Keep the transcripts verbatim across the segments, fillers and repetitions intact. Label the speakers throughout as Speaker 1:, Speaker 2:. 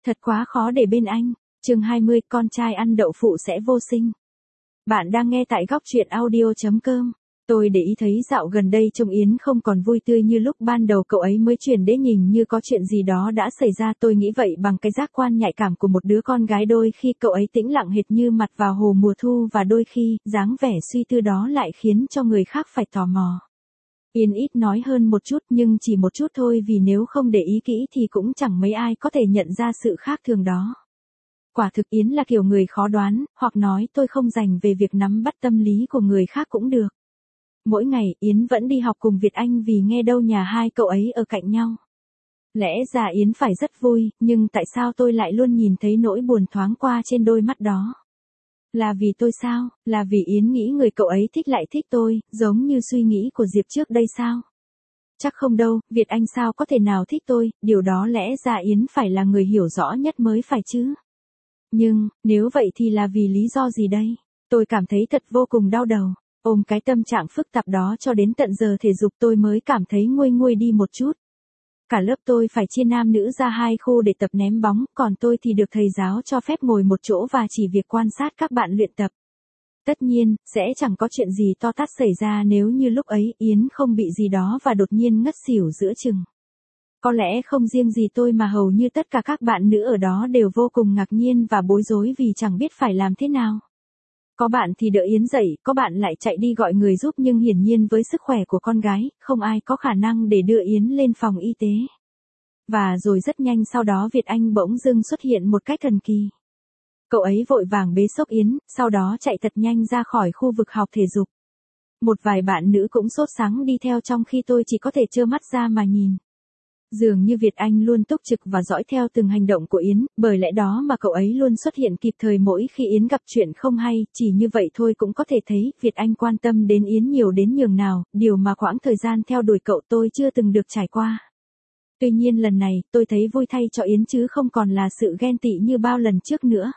Speaker 1: Thật quá khó để bên anh. Chương hai mươi, con trai ăn đậu phụ sẽ vô sinh. Bạn đang nghe tại góc truyện audio chấm com. Tôi để ý thấy dạo gần đây trông Yến không còn vui tươi như lúc ban đầu cậu ấy mới chuyển đến, nhìn như có chuyện gì đó đã xảy ra. Tôi nghĩ vậy bằng cái giác quan nhạy cảm của một đứa con gái, đôi khi cậu ấy tĩnh lặng hệt như mặt vào hồ mùa thu, và đôi khi dáng vẻ suy tư đó lại khiến cho người khác phải tò mò. Yến ít nói hơn một chút, nhưng chỉ một chút thôi, vì nếu không để ý kỹ thì cũng chẳng mấy ai có thể nhận ra sự khác thường đó. Quả thực Yến là kiểu người khó đoán, hoặc nói tôi không dành về việc nắm bắt tâm lý của người khác cũng được. Mỗi ngày Yến vẫn đi học cùng Việt Anh, vì nghe đâu nhà hai cậu ấy ở cạnh nhau. Lẽ ra Yến phải rất vui, nhưng tại sao tôi lại luôn nhìn thấy nỗi buồn thoáng qua trên đôi mắt đó? Là vì tôi sao? Là vì Yến nghĩ người cậu ấy thích lại thích tôi, giống như suy nghĩ của Diệp trước đây sao? Chắc không đâu, Việt Anh sao có thể nào thích tôi, điều đó lẽ ra Yến phải là người hiểu rõ nhất mới phải chứ. Nhưng, nếu vậy thì là vì lý do gì đây? Tôi cảm thấy thật vô cùng đau đầu. Ôm cái tâm trạng phức tạp đó cho đến tận giờ thể dục tôi mới cảm thấy nguôi nguôi đi một chút. Cả lớp tôi phải chia nam nữ ra hai khu để tập ném bóng, còn tôi thì được thầy giáo cho phép ngồi một chỗ và chỉ việc quan sát các bạn luyện tập. Tất nhiên, sẽ chẳng có chuyện gì to tát xảy ra nếu như lúc ấy Yến không bị gì đó và đột nhiên ngất xỉu giữa chừng. Có lẽ không riêng gì tôi mà hầu như tất cả các bạn nữ ở đó đều vô cùng ngạc nhiên và bối rối vì chẳng biết phải làm thế nào. Có bạn thì đỡ Yến dậy, có bạn lại chạy đi gọi người giúp, nhưng hiển nhiên với sức khỏe của con gái, không ai có khả năng để đưa Yến lên phòng y tế. Và rồi rất nhanh sau đó Việt Anh bỗng dưng xuất hiện một cách thần kỳ. Cậu ấy vội vàng bế xốc Yến, sau đó chạy thật nhanh ra khỏi khu vực học thể dục. Một vài bạn nữ cũng sốt sắng đi theo, trong khi tôi chỉ có thể trơ mắt ra mà nhìn. Dường như Việt Anh luôn túc trực và dõi theo từng hành động của Yến, bởi lẽ đó mà cậu ấy luôn xuất hiện kịp thời mỗi khi Yến gặp chuyện không hay. Chỉ như vậy thôi cũng có thể thấy Việt Anh quan tâm đến Yến nhiều đến nhường nào, điều mà quãng thời gian theo đuổi cậu tôi chưa từng được trải qua. Tuy nhiên lần này, tôi thấy vui thay cho Yến chứ không còn là sự ghen tị như bao lần trước nữa.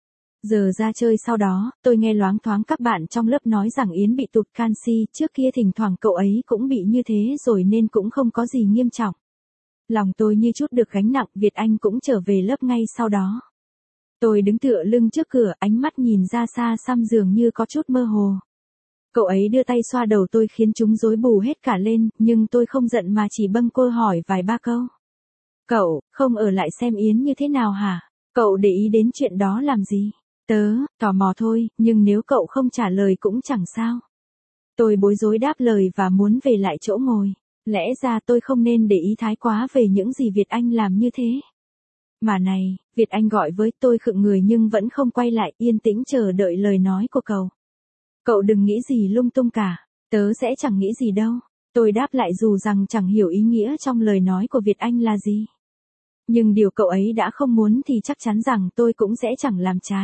Speaker 1: Giờ ra chơi sau đó, tôi nghe loáng thoáng các bạn trong lớp nói rằng Yến bị tụt canxi, trước kia thỉnh thoảng cậu ấy cũng bị như thế rồi nên cũng không có gì nghiêm trọng. Lòng tôi như chút được gánh nặng. Việt Anh cũng trở về lớp ngay sau đó. Tôi đứng tựa lưng trước cửa, ánh mắt nhìn ra xa xăm dường như có chút mơ hồ. Cậu ấy đưa tay xoa đầu tôi khiến chúng rối bù hết cả lên, nhưng tôi không giận mà chỉ bâng quơ hỏi vài ba câu. Cậu, không ở lại xem Yến như thế nào hả? Cậu để ý đến chuyện đó làm gì? Tớ, tò mò thôi, nhưng nếu cậu không trả lời cũng chẳng sao. Tôi bối rối đáp lời và muốn về lại chỗ ngồi. Lẽ ra tôi không nên để ý thái quá về những gì Việt Anh làm như thế. Mà này, Việt Anh gọi với tôi, khựng người nhưng vẫn không quay lại, yên tĩnh chờ đợi lời nói của cậu. Cậu đừng nghĩ gì lung tung cả, tớ sẽ chẳng nghĩ gì đâu. Tôi đáp lại dù rằng chẳng hiểu ý nghĩa trong lời nói của Việt Anh là gì. Nhưng điều cậu ấy đã không muốn thì chắc chắn rằng tôi cũng sẽ chẳng làm trái.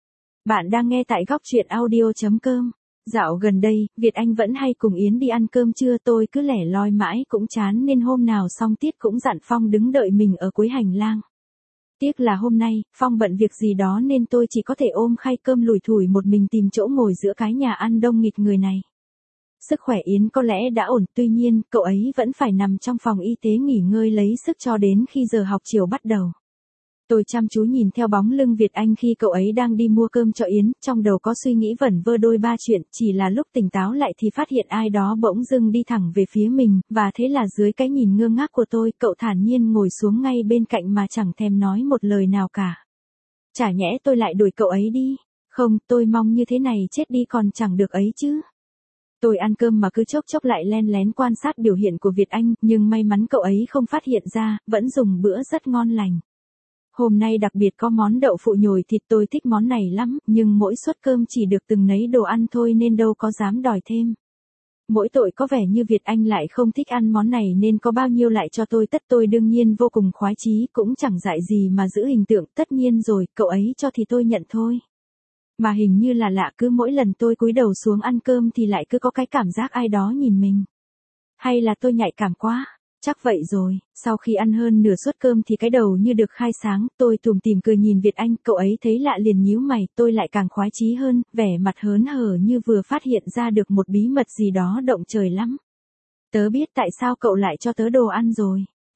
Speaker 1: Bạn đang nghe tại góc truyện audio chấm com. Dạo gần đây, Việt Anh vẫn hay cùng Yến đi ăn cơm trưa, tôi cứ lẻ loi mãi cũng chán nên hôm nào xong tiết cũng dặn Phong đứng đợi mình ở cuối hành lang. Tiếc là hôm nay, Phong bận việc gì đó nên tôi chỉ có thể ôm khay cơm lủi thủi một mình tìm chỗ ngồi giữa cái nhà ăn đông nghịt người này. Sức khỏe Yến có lẽ đã ổn, tuy nhiên, cậu ấy vẫn phải nằm trong phòng y tế nghỉ ngơi lấy sức cho đến khi giờ học chiều bắt đầu. Tôi chăm chú nhìn theo bóng lưng Việt Anh khi cậu ấy đang đi mua cơm cho Yến, trong đầu có suy nghĩ vẩn vơ đôi ba chuyện, chỉ là lúc tỉnh táo lại thì phát hiện ai đó bỗng dưng đi thẳng về phía mình, và thế là dưới cái nhìn ngơ ngác của tôi, cậu thản nhiên ngồi xuống ngay bên cạnh mà chẳng thèm nói một lời nào cả. Chả nhẽ tôi lại đuổi cậu ấy đi? Không, tôi mong như thế này chết đi còn chẳng được ấy chứ. Tôi ăn cơm mà cứ chốc chốc lại len lén quan sát biểu hiện của Việt Anh, nhưng may mắn cậu ấy không phát hiện ra, vẫn dùng bữa rất ngon lành. Hôm nay đặc biệt có món đậu phụ nhồi thịt, tôi thích món này lắm, nhưng mỗi suất cơm chỉ được từng nấy đồ ăn thôi nên đâu có dám đòi thêm. Mỗi tội có vẻ như Việt Anh lại không thích ăn món này nên có bao nhiêu lại cho tôi tất. Tôi đương nhiên vô cùng khoái chí, cũng chẳng dại gì mà giữ hình tượng, tất nhiên rồi, cậu ấy cho thì tôi nhận thôi. Mà hình như là lạ, cứ mỗi lần tôi cúi đầu xuống ăn cơm thì lại cứ có cái cảm giác ai đó nhìn mình. Hay là tôi nhạy cảm quá? Chắc vậy rồi. Sau khi ăn hơn nửa suất cơm thì cái đầu như được khai sáng, tôi tủm tỉm cười nhìn Việt Anh, cậu ấy thấy lạ liền nhíu mày, tôi lại càng khoái chí hơn, vẻ mặt hớn hở như vừa phát hiện ra được một bí mật gì đó động trời lắm. Tớ biết tại sao cậu lại cho tớ đồ ăn rồi.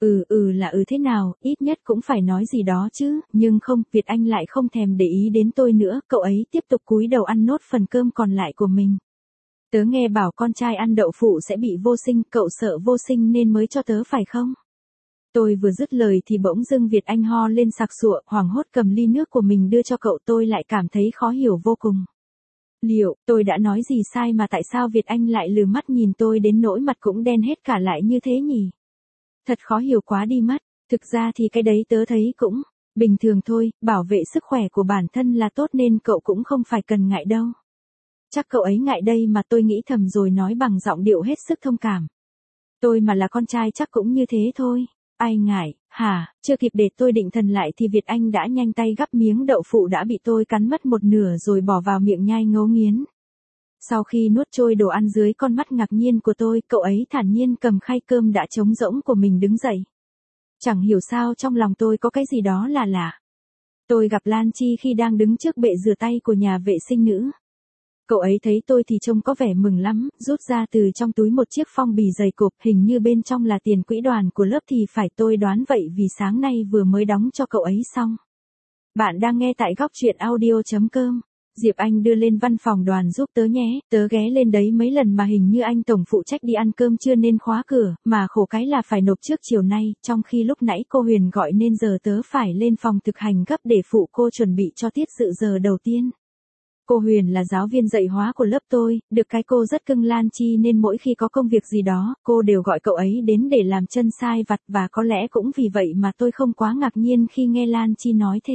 Speaker 1: Ừ ừ là ừ thế nào, ít nhất cũng phải nói gì đó chứ, nhưng không, Việt Anh lại không thèm để ý đến tôi nữa, cậu ấy tiếp tục cúi đầu ăn nốt phần cơm còn lại của mình. Tớ nghe bảo con trai ăn đậu phụ sẽ bị vô sinh, cậu sợ vô sinh nên mới cho tớ phải không? Tôi vừa dứt lời thì bỗng dưng Việt Anh ho lên sặc sụa, hoảng hốt cầm ly nước của mình đưa cho cậu, tôi lại cảm thấy khó hiểu vô cùng. Liệu, tôi đã nói gì sai mà tại sao Việt Anh lại lừ mắt nhìn tôi đến nỗi mặt cũng đen hết cả lại như thế nhỉ? Thật khó hiểu quá đi mất, thực ra thì cái đấy tớ thấy cũng bình thường thôi, bảo vệ sức khỏe của bản thân là tốt nên cậu cũng không phải cần ngại đâu. Chắc cậu ấy ngại đây mà, tôi nghĩ thầm rồi nói bằng giọng điệu hết sức thông cảm. Tôi mà là con trai chắc cũng như thế thôi. Ai ngại, hả, chưa kịp để tôi định thần lại thì Việt Anh đã nhanh tay gắp miếng đậu phụ đã bị tôi cắn mất một nửa rồi bỏ vào miệng nhai ngấu nghiến. Sau khi nuốt trôi đồ ăn dưới con mắt ngạc nhiên của tôi, cậu ấy thản nhiên cầm khay cơm đã trống rỗng của mình đứng dậy. Chẳng hiểu sao trong lòng tôi có cái gì đó là lạ. Tôi gặp Lan Chi khi đang đứng trước bệ rửa tay của nhà vệ sinh nữ. Cậu ấy thấy tôi thì trông có vẻ mừng lắm, rút ra từ trong túi một chiếc phong bì dày cộp, hình như bên trong là tiền quỹ đoàn của lớp thì phải, tôi đoán vậy vì sáng nay vừa mới đóng cho cậu ấy xong. Bạn đang nghe tại góc truyện audio chấm com. Diệp Anh đưa lên văn phòng đoàn giúp tớ nhé, tớ ghé lên đấy mấy lần mà hình như anh tổng phụ trách đi ăn cơm trưa nên khóa cửa, mà khổ cái là phải nộp trước chiều nay, trong khi lúc nãy cô Huyền gọi nên giờ tớ phải lên phòng thực hành gấp để phụ cô chuẩn bị cho tiết dự giờ đầu tiên. Cô Huyền là giáo viên dạy hóa của lớp tôi, được cái cô rất cưng Lan Chi nên mỗi khi có công việc gì đó, cô đều gọi cậu ấy đến để làm chân sai vặt, và có lẽ cũng vì vậy mà tôi không quá ngạc nhiên khi nghe Lan Chi nói thế.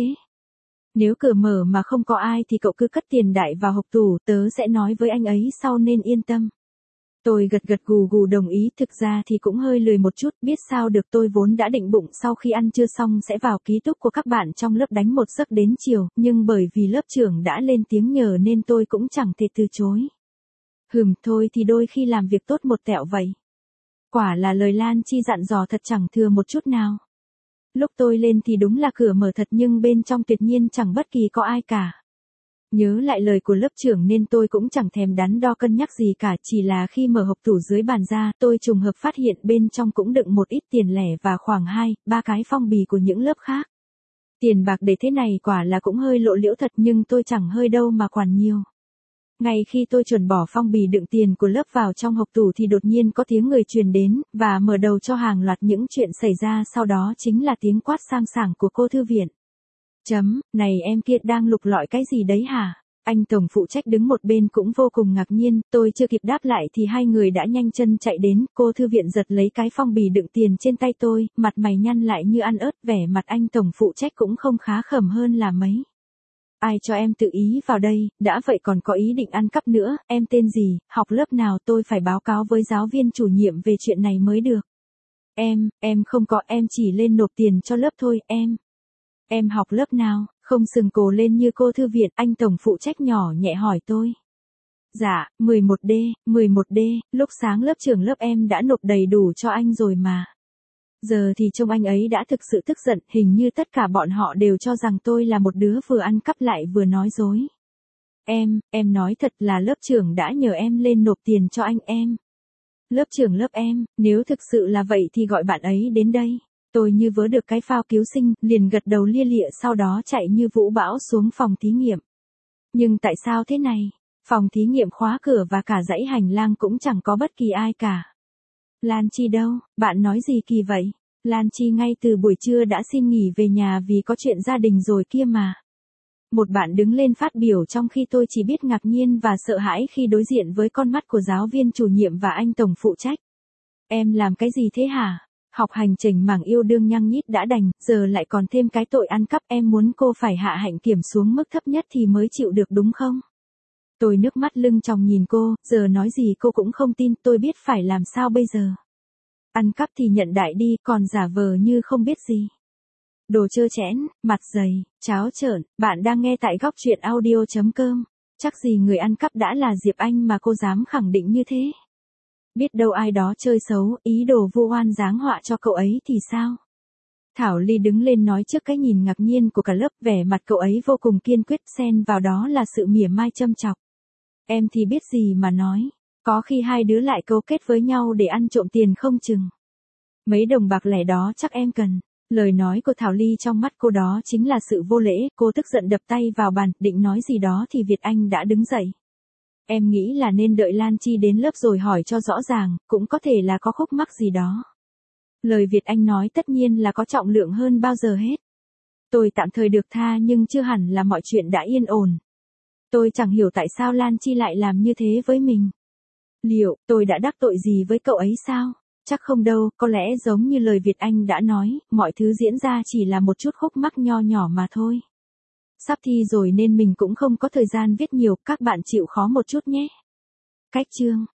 Speaker 1: Nếu cửa mở mà không có ai thì cậu cứ cất tiền đại vào hộp tủ, tớ sẽ nói với anh ấy sau nên yên tâm. Tôi gật gật gù gù đồng ý, thực ra thì cũng hơi lười một chút, biết sao được, tôi vốn đã định bụng sau khi ăn trưa xong sẽ vào ký túc của các bạn trong lớp đánh một giấc đến chiều, nhưng bởi vì lớp trưởng đã lên tiếng nhờ nên tôi cũng chẳng thể từ chối. Hừm, thôi thì đôi khi làm việc tốt một tẹo vậy. Quả là lời Lan Chi dặn dò thật chẳng thừa một chút nào. Lúc tôi lên thì đúng là cửa mở thật nhưng bên trong tuyệt nhiên chẳng bất kỳ có ai cả. Nhớ lại lời của lớp trưởng nên tôi cũng chẳng thèm đắn đo cân nhắc gì cả, chỉ là khi mở hộp tủ dưới bàn ra, tôi trùng hợp phát hiện bên trong cũng đựng một ít tiền lẻ và khoảng hai, ba cái phong bì của những lớp khác. Tiền bạc để thế này quả là cũng hơi lộ liễu thật nhưng tôi chẳng hơi đâu mà quản nhiều. Ngay khi tôi chuẩn bỏ phong bì đựng tiền của lớp vào trong hộp tủ thì đột nhiên có tiếng người truyền đến, và mở đầu cho hàng loạt những chuyện xảy ra sau đó chính là tiếng quát sang sảng của cô thư viện. Chấm, này em kia đang lục lọi cái gì đấy hả? Anh tổng phụ trách đứng một bên cũng vô cùng ngạc nhiên, tôi chưa kịp đáp lại thì hai người đã nhanh chân chạy đến, cô thư viện giật lấy cái phong bì đựng tiền trên tay tôi, mặt mày nhăn lại như ăn ớt, vẻ mặt anh tổng phụ trách cũng không khá khẩm hơn là mấy. Ai cho em tự ý vào đây, đã vậy còn có ý định ăn cắp nữa, em tên gì, học lớp nào, tôi phải báo cáo với giáo viên chủ nhiệm về chuyện này mới được. Em, em không có, em chỉ lên nộp tiền cho lớp thôi, em. Em học lớp nào, không sừng cổ lên như cô thư viện, anh tổng phụ trách nhỏ nhẹ hỏi tôi. Dạ, mười một D, mười một D, lúc sáng lớp trưởng lớp em đã nộp đầy đủ cho anh rồi mà. Giờ thì trông anh ấy đã thực sự tức giận, hình như tất cả bọn họ đều cho rằng tôi là một đứa vừa ăn cắp lại vừa nói dối. Em, em nói thật là lớp trưởng đã nhờ em lên nộp tiền cho anh em. Lớp trưởng lớp em, nếu thực sự là vậy thì gọi bạn ấy đến đây. Tôi như vớ được cái phao cứu sinh, liền gật đầu lia lịa sau đó chạy như vũ bão xuống phòng thí nghiệm. Nhưng tại sao thế này? Phòng thí nghiệm khóa cửa và cả dãy hành lang cũng chẳng có bất kỳ ai cả. Lan Chi đâu, bạn nói gì kỳ vậy? Lan Chi ngay từ buổi trưa đã xin nghỉ về nhà vì có chuyện gia đình rồi kia mà. Một bạn đứng lên phát biểu trong khi tôi chỉ biết ngạc nhiên và sợ hãi khi đối diện với con mắt của giáo viên chủ nhiệm và anh tổng phụ trách. Em làm cái gì thế hả? Học hành chểnh mảng yêu đương nhăng nhít đã đành, giờ lại còn thêm cái tội ăn cắp, em muốn cô phải hạ hạnh kiểm xuống mức thấp nhất thì mới chịu được đúng không? Tôi nước mắt lưng tròng nhìn cô, giờ nói gì cô cũng không tin, tôi biết phải làm sao bây giờ. Ăn cắp thì nhận đại đi, còn giả vờ như không biết gì. Đồ trơ trẽn, mặt dày, tráo trợn, bạn đang nghe tại góc truyện audio chấm com. Chắc gì người ăn cắp đã là Diệp Anh mà cô dám khẳng định như thế. Biết đâu ai đó chơi xấu, ý đồ vu oan giáng họa cho cậu ấy thì sao? Thảo Ly đứng lên nói trước cái nhìn ngạc nhiên của cả lớp, vẻ mặt cậu ấy vô cùng kiên quyết, xen vào đó là sự mỉa mai châm chọc. Em thì biết gì mà nói, có khi hai đứa lại cấu kết với nhau để ăn trộm tiền không chừng. Mấy đồng bạc lẻ đó chắc em cần. Lời nói của Thảo Ly trong mắt cô đó chính là sự vô lễ, cô tức giận đập tay vào bàn, định nói gì đó thì Việt Anh đã đứng dậy. Em nghĩ là nên đợi Lan Chi đến lớp rồi hỏi cho rõ ràng, cũng có thể là có khúc mắc gì đó. Lời Việt Anh nói tất nhiên là có trọng lượng hơn bao giờ hết. Tôi tạm thời được tha nhưng chưa hẳn là mọi chuyện đã yên ổn. Tôi chẳng hiểu tại sao Lan Chi lại làm như thế với mình. Liệu tôi đã đắc tội gì với cậu ấy sao? Chắc không đâu, có lẽ giống như lời Việt Anh đã nói, mọi thứ diễn ra chỉ là một chút khúc mắc nho nhỏ mà thôi. Sắp thi rồi nên mình cũng không có thời gian viết nhiều, các bạn chịu khó một chút nhé. Cách chương